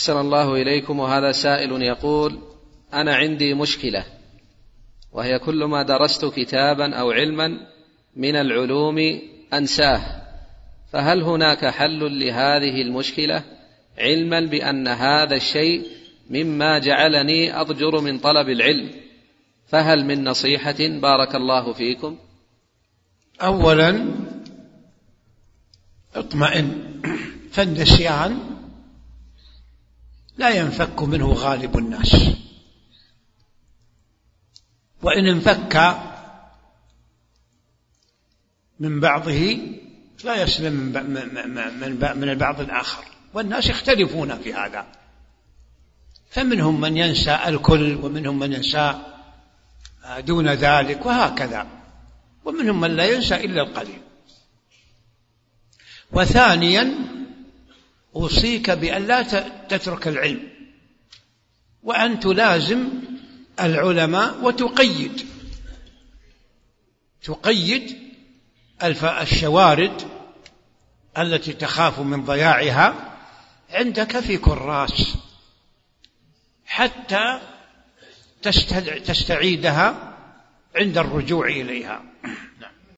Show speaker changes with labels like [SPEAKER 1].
[SPEAKER 1] أحسن الله إليكم. وهذا سائل يقول: أنا عندي مشكلة، وهي كل ما درست كتابا أو علما من العلوم أنساه، فهل هناك حل لهذه المشكلة، علما بأن هذا الشيء مما جعلني أضجر من طلب العلم، فهل من نصيحة؟ بارك الله فيكم.
[SPEAKER 2] أولا اطمئن، فالنسيان لا ينفك منه غالب الناس، وإن انفك من بعضه لا يسلم من البعض الآخر، والناس يختلفون في هذا، فمنهم من ينسى الكل، ومنهم من ينسى دون ذلك، وهكذا، ومنهم من لا ينسى إلا القليل. وثانيا أوصيك بأن لا تترك العلم، وأن تلازم العلماء وتقيد الشوارد التي تخاف من ضياعها عندك في كراس حتى تستعيدها عند الرجوع إليها.